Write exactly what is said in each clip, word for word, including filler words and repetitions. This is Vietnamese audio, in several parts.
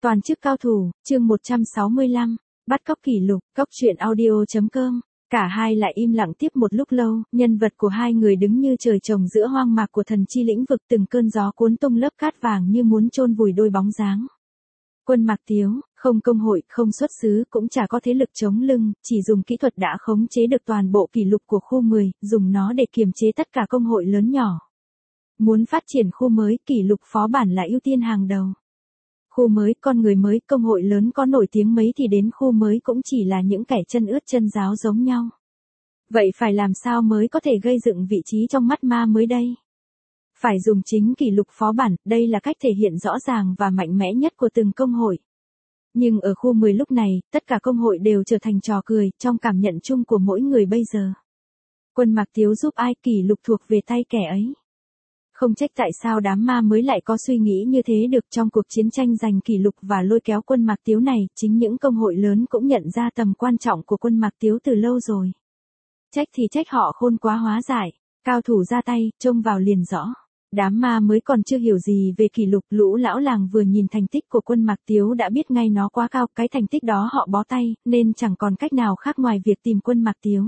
Toàn chức cao thủ, chương một trăm sáu mươi lăm, bắt cóc kỷ lục, cóc truyện audio.com. Cả hai lại im lặng tiếp một lúc lâu, nhân vật của hai người đứng như trời trồng giữa hoang mạc của thần chi lĩnh vực, từng cơn gió cuốn tung lớp cát vàng như muốn chôn vùi đôi bóng dáng. Quân Mạc Tiếu, không công hội, không xuất xứ, cũng chả có thế lực chống lưng, chỉ dùng kỹ thuật đã khống chế được toàn bộ kỷ lục của khu mười, dùng nó để kiềm chế tất cả công hội lớn nhỏ. Muốn phát triển khu mới, kỷ lục phó bản là ưu tiên hàng đầu. Khu mới, con người mới, công hội lớn có nổi tiếng mấy thì đến khu mới cũng chỉ là những kẻ chân ướt chân ráo giống nhau. Vậy phải làm sao mới có thể gây dựng vị trí trong mắt ma mới đây? Phải dùng chính kỷ lục phó bản, đây là cách thể hiện rõ ràng và mạnh mẽ nhất của từng công hội. Nhưng ở khu mười lúc này, tất cả công hội đều trở thành trò cười, trong cảm nhận chung của mỗi người bây giờ. Quân Mạc Tiếu giúp ai, kỷ lục thuộc về tay kẻ ấy. Không trách tại sao đám ma mới lại có suy nghĩ như thế được. Trong cuộc chiến tranh giành kỷ lục và lôi kéo Quân Mạc Tiếu này, chính những công hội lớn cũng nhận ra tầm quan trọng của Quân Mạc Tiếu từ lâu rồi. Trách thì trách họ khôn quá hóa giải, cao thủ ra tay, trông vào liền rõ. Đám ma mới còn chưa hiểu gì về kỷ lục, lũ lão làng vừa nhìn thành tích của Quân Mạc Tiếu đã biết ngay nó quá cao, cái thành tích đó họ bó tay, nên chẳng còn cách nào khác ngoài việc tìm Quân Mạc Tiếu.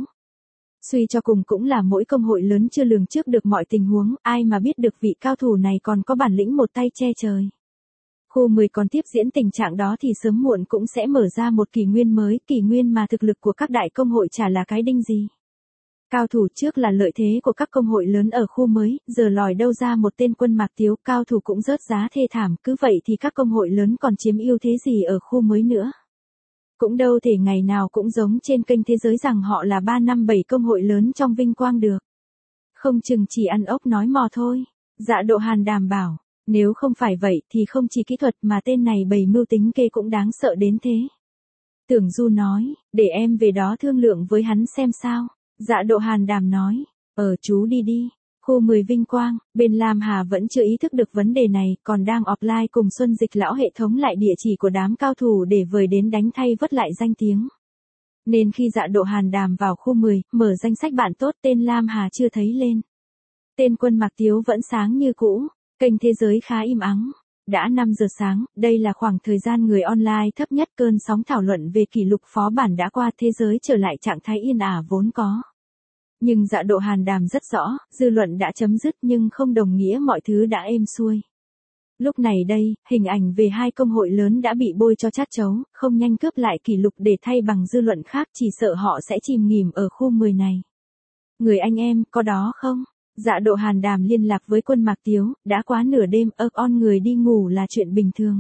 Suy cho cùng cũng là mỗi công hội lớn chưa lường trước được mọi tình huống, ai mà biết được vị cao thủ này còn có bản lĩnh một tay che trời. Khu mười còn tiếp diễn tình trạng đó thì sớm muộn cũng sẽ mở ra một kỷ nguyên mới, kỷ nguyên mà thực lực của các đại công hội chả là cái đinh gì. Cao thủ trước là lợi thế của các công hội lớn ở khu mới, giờ lòi đâu ra một tên Quân Mạc Tiếu, cao thủ cũng rớt giá thê thảm, cứ vậy thì các công hội lớn còn chiếm ưu thế gì ở khu mới nữa. Cũng đâu thể ngày nào cũng giống trên kênh thế giới rằng họ là ba năm bảy công hội lớn trong vinh quang được. Không chừng chỉ ăn ốc nói mò thôi. Dạ Độ Hàn đảm bảo, nếu không phải vậy thì không chỉ kỹ thuật mà tên này bày mưu tính kê cũng đáng sợ đến thế. Tưởng Du nói, để em về đó thương lượng với hắn xem sao. Dạ Độ Hàn đàm nói, ờ chú đi đi. Khu mười vinh quang, bên Lam Hà vẫn chưa ý thức được vấn đề này, còn đang offline cùng Xuân Dịch lão hệ thống lại địa chỉ của đám cao thủ để vời đến đánh thay vất lại danh tiếng. Nên khi Dạ Độ Hàn đàm vào khu mười, mở danh sách bạn tốt, tên Lam Hà chưa thấy lên. Tên Quân Mạc Tiếu vẫn sáng như cũ, kênh thế giới khá im ắng. Đã năm giờ sáng, đây là khoảng thời gian người online thấp nhất, cơn sóng thảo luận về kỷ lục phó bản đã qua, thế giới trở lại trạng thái yên ả vốn có. Nhưng Dạ Độ Hàn đàm rất rõ, dư luận đã chấm dứt nhưng không đồng nghĩa mọi thứ đã êm xuôi. Lúc này đây, hình ảnh về hai công hội lớn đã bị bôi cho chát chấu, không nhanh cướp lại kỷ lục để thay bằng dư luận khác, chỉ sợ họ sẽ chìm nghỉm ở khu mười này. Người anh em, có đó không? Dạ Độ Hàn đàm liên lạc với Quân Mạc Tiếu, đã quá nửa đêm, ơ on người đi ngủ là chuyện bình thường.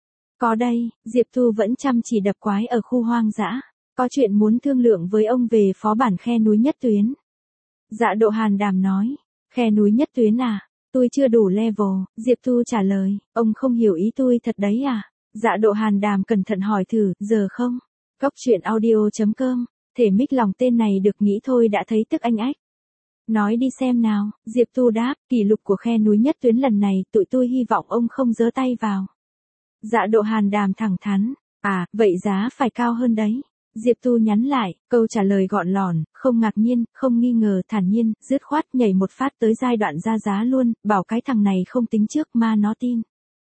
Có đây, Diệp Thu vẫn chăm chỉ đập quái ở khu hoang dã, có chuyện muốn thương lượng với ông về phó bản khe núi Nhất Tuyến. Dạ Độ Hàn đàm nói, khe núi Nhất Tuyến à, tôi chưa đủ level, Diệp Thu trả lời, ông không hiểu ý tôi thật đấy à. Dạ Độ Hàn đàm cẩn thận hỏi thử, giờ không? Cóc truyện audio.com, thể mích lòng tên này được nghĩ thôi đã thấy tức anh ách. Nói đi xem nào, Diệp Thu đáp, kỷ lục của khe núi Nhất Tuyến lần này tụi tôi hy vọng ông không giơ tay vào. Dạ Độ Hàn đàm thẳng thắn, à, vậy giá phải cao hơn đấy. Diệp Tu nhắn lại, câu trả lời gọn lỏn, không ngạc nhiên, không nghi ngờ, thản nhiên, dứt khoát nhảy một phát tới giai đoạn ra giá luôn, bảo cái thằng này không tính trước mà nó tin.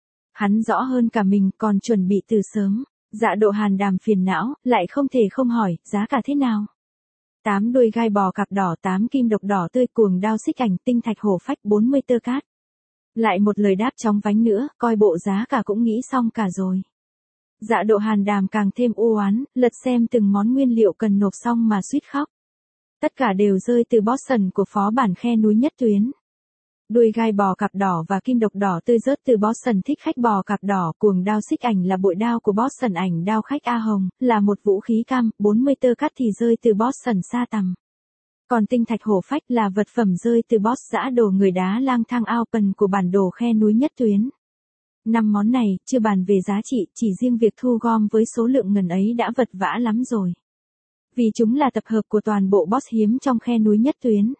Hắn rõ hơn cả mình, còn chuẩn bị từ sớm. Dạ Độ Hàn đàm phiền não, lại không thể không hỏi, giá cả thế nào? tám đuôi gai bò cặp đỏ, tám kim độc đỏ tươi, cuồng đao xích ảnh, tinh thạch hổ phách, bốn mươi tơ cát. Lại một lời đáp chóng vánh nữa, coi bộ giá cả cũng nghĩ xong cả rồi. Dạ Độ Hàn đàm càng thêm u oán, lật xem từng món nguyên liệu cần nộp xong mà suýt khóc. Tất cả đều rơi từ Boston của phó bản khe núi Nhất Tuyến. Đuôi gai bò cặp đỏ và kim độc đỏ tươi rớt từ Boston thích khách bò cặp đỏ, cuồng đao xích ảnh là bội đao của Boston ảnh đao khách A Hồng, là một vũ khí cam, bốn mươi tơ cát thì rơi từ Boston sa tầm. Còn tinh thạch hổ phách là vật phẩm rơi từ boss giã đồ người đá lang thang open của bản đồ khe núi Nhất Tuyến. Năm món này, chưa bàn về giá trị, chỉ riêng việc thu gom với số lượng ngần ấy đã vật vã lắm rồi. Vì chúng là tập hợp của toàn bộ boss hiếm trong khe núi Nhất Tuyến.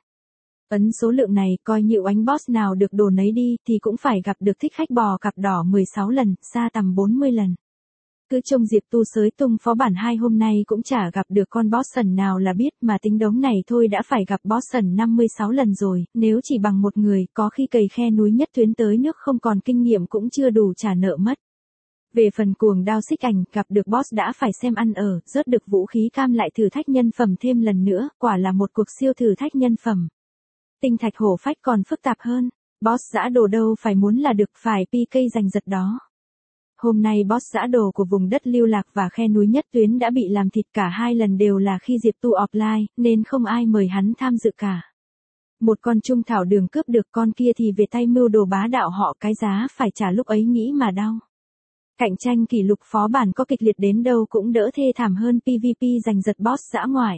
Ấn số lượng này, coi như oánh boss nào được đồ nấy đi, thì cũng phải gặp được thích khách bò cặp đỏ mười sáu lần, sa tầm bốn mươi lần. Cứ trông Diệp Tu sới tung phó bản hai hôm nay cũng chả gặp được con Boston nào là biết, mà tính đống này thôi đã phải gặp Boston năm mươi sáu lần rồi, nếu chỉ bằng một người, có khi cày khe núi Nhất Tuyến tới nước không còn kinh nghiệm cũng chưa đủ trả nợ mất. Về phần cuồng đao xích ảnh, gặp được boss đã phải xem ăn ở, rớt được vũ khí cam lại thử thách nhân phẩm thêm lần nữa, quả là một cuộc siêu thử thách nhân phẩm. Tinh thạch hổ phách còn phức tạp hơn, boss giã đồ đâu phải muốn là được, phải pê ca giành giật đó. Hôm nay boss giã đồ của vùng đất lưu lạc và khe núi nhất tuyến đã bị làm thịt, cả hai lần đều là khi Diệp Tu offline, nên không ai mời hắn tham dự cả. Một con trung thảo đường cướp được, con kia thì về tay mưu đồ bá đạo họ, cái giá phải trả lúc ấy nghĩ mà đau. Cạnh tranh kỷ lục phó bản có kịch liệt đến đâu cũng đỡ thê thảm hơn pê vê pê giành giật boss dã ngoại.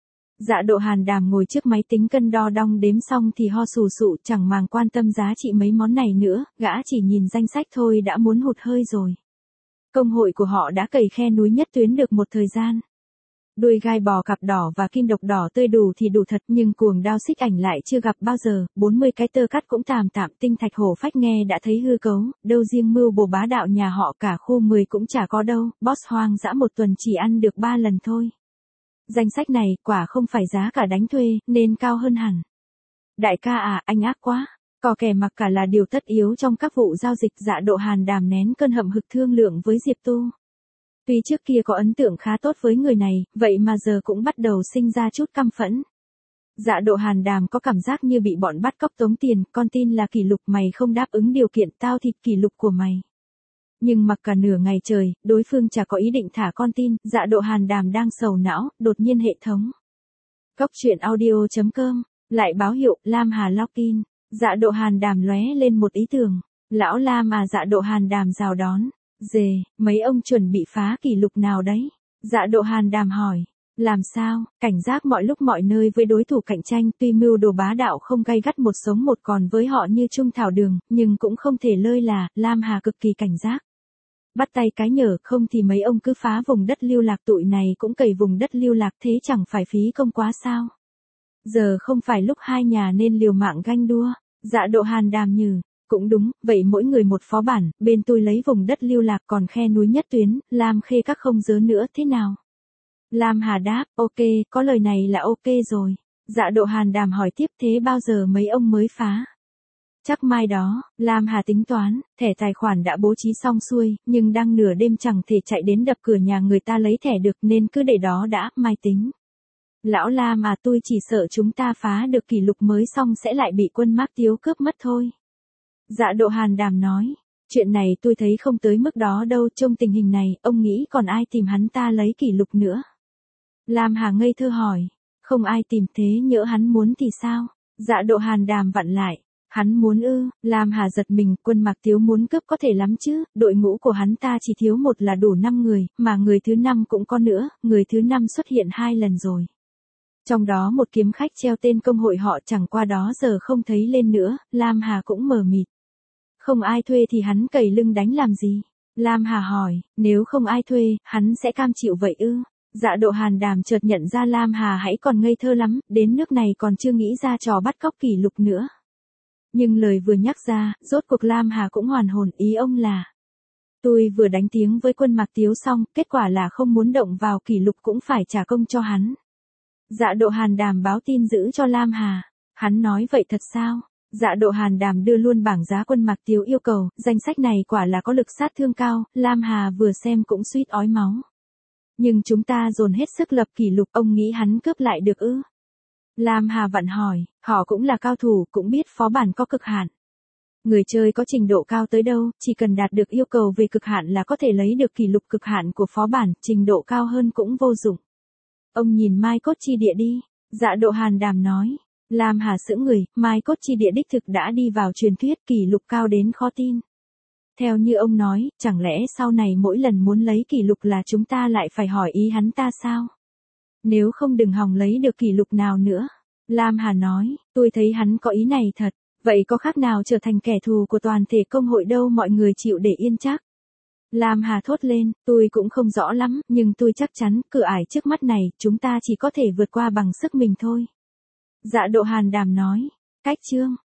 Dạ Độ Hàn Đàm ngồi trước máy tính cân đo đong đếm xong thì ho sù sụ, chẳng màng quan tâm giá trị mấy món này nữa, gã chỉ nhìn danh sách thôi đã muốn hụt hơi rồi. Công hội của họ đã cày khe núi nhất tuyến được một thời gian. Đuôi gai bò cặp đỏ và kim độc đỏ tươi đủ thì đủ thật, nhưng cuồng đao xích ảnh lại chưa gặp bao giờ, bốn mươi cái tơ cắt cũng tạm tạm, tinh thạch hổ phách nghe đã thấy hư cấu, đâu riêng mưu bồ bá đạo nhà họ cả khu mười cũng chả có đâu, boss hoang dã một tuần chỉ ăn được ba lần thôi. Danh sách này quả không phải giá cả đánh thuê, nên cao hơn hẳn. Đại ca à, anh ác quá. Cò kè mặc cả là điều tất yếu trong các vụ giao dịch. Dạ Độ Hàn Đàm nén cơn hậm hực thương lượng với Diệp Tu. Tuy trước kia có ấn tượng khá tốt với người này, vậy mà giờ cũng bắt đầu sinh ra chút căm phẫn. Dạ Độ Hàn Đàm có cảm giác như bị bọn bắt cóc tống tiền, con tin là kỷ lục mày không đáp ứng điều kiện tao thịt kỷ lục của mày. Nhưng mặc cả nửa ngày trời, đối phương chả có ý định thả con tin, Dạ Độ Hàn Đàm đang sầu não, đột nhiên hệ thống. Cốc truyện audio chấm com, lại báo hiệu, Lam Hà login. Dạ Độ Hàn Đàm lóe lên một ý tưởng. Lão Lam à, Dạ Độ Hàn Đàm chào đón. Dề, mấy ông chuẩn bị phá kỷ lục nào đấy? Dạ Độ Hàn Đàm hỏi. Làm sao, cảnh giác mọi lúc mọi nơi với đối thủ cạnh tranh, tuy mưu đồ bá đạo không gay gắt một sống một còn với họ như Trung Thảo Đường, nhưng cũng không thể lơi là, Lam Hà cực kỳ cảnh giác. Bắt tay cái nhở, không thì mấy ông cứ phá vùng đất lưu lạc, tụi này cũng cày vùng đất lưu lạc, thế chẳng phải phí công quá sao? Giờ không phải lúc hai nhà nên liều mạng ganh đua. Dạ Độ Hàn Đàm nhừ. Cũng đúng, vậy mỗi người một phó bản, bên tôi lấy vùng đất lưu lạc, còn khe núi nhất tuyến, Lam Khê các không dớ nữa, thế nào? Lam Hà đáp, ok, có lời này là ok rồi. Dạ Độ Hàn Đàm hỏi tiếp, thế bao giờ mấy ông mới phá? Chắc mai đó. Lam Hà tính toán, thẻ tài khoản đã bố trí xong xuôi, nhưng đang nửa đêm chẳng thể chạy đến đập cửa nhà người ta lấy thẻ được, nên cứ để đó đã, mai tính. Lão Lam à, tôi chỉ sợ chúng ta phá được kỷ lục mới xong sẽ lại bị quân Mác Tiếu cướp mất thôi. Dạ Độ Hàn Đàm nói, chuyện này tôi thấy không tới mức đó đâu, trong tình hình này, ông nghĩ còn ai tìm hắn ta lấy kỷ lục nữa? Lam Hà ngây thơ hỏi, không ai tìm, thế nhỡ hắn muốn thì sao? Dạ Độ Hàn Đàm vặn lại, hắn muốn ư? Lam Hà giật mình, quân Mạc Tiếu muốn cướp có thể lắm chứ, đội ngũ của hắn ta chỉ thiếu một là đủ năm người, mà người thứ năm cũng có nữa, người thứ năm xuất hiện hai lần rồi. Trong đó một kiếm khách treo tên công hội họ, chẳng qua đó giờ không thấy lên nữa. Lam Hà cũng mờ mịt. Không ai thuê thì hắn cày lưng đánh làm gì? Lam Hà hỏi, nếu không ai thuê, hắn sẽ cam chịu vậy ư? Dạ Độ Hàn Đàm chợt nhận ra Lam Hà hãy còn ngây thơ lắm, đến nước này còn chưa nghĩ ra trò bắt cóc kỷ lục nữa. Nhưng lời vừa nhắc ra, rốt cuộc Lam Hà cũng hoàn hồn, ý ông là, tôi vừa đánh tiếng với quân Mạc Tiếu xong, kết quả là không muốn động vào kỷ lục cũng phải trả công cho hắn. Dạ Độ Hàn Đàm báo tin giữ cho Lam Hà. Hắn nói vậy thật sao? Dạ Độ Hàn Đàm đưa luôn bảng giá quân Mạc Tiếu yêu cầu, danh sách này quả là có lực sát thương cao, Lam Hà vừa xem cũng suýt ói máu. Nhưng chúng ta dồn hết sức lập kỷ lục, ông nghĩ hắn cướp lại được ư? Lam Hà vặn hỏi, họ cũng là cao thủ, cũng biết phó bản có cực hạn. Người chơi có trình độ cao tới đâu, chỉ cần đạt được yêu cầu về cực hạn là có thể lấy được kỷ lục cực hạn của phó bản, trình độ cao hơn cũng vô dụng. Ông nhìn Mai Cốt Chi Địa đi. Dạ Độ Hàn Đàm nói. Lam Hà sững người, Mai Cốt Chi Địa đích thực đã đi vào truyền thuyết, kỷ lục cao đến khó tin. Theo như ông nói, chẳng lẽ sau này mỗi lần muốn lấy kỷ lục là chúng ta lại phải hỏi ý hắn ta sao? Nếu không đừng hòng lấy được kỷ lục nào nữa. Lam Hà nói, tôi thấy hắn có ý này thật, vậy có khác nào trở thành kẻ thù của toàn thể công hội đâu, mọi người chịu để yên chắc. Lam Hà thốt lên, tôi cũng không rõ lắm, nhưng tôi chắc chắn, cửa ải trước mắt này, chúng ta chỉ có thể vượt qua bằng sức mình thôi. Dạ Độ Hàn Đàm nói, cách chương.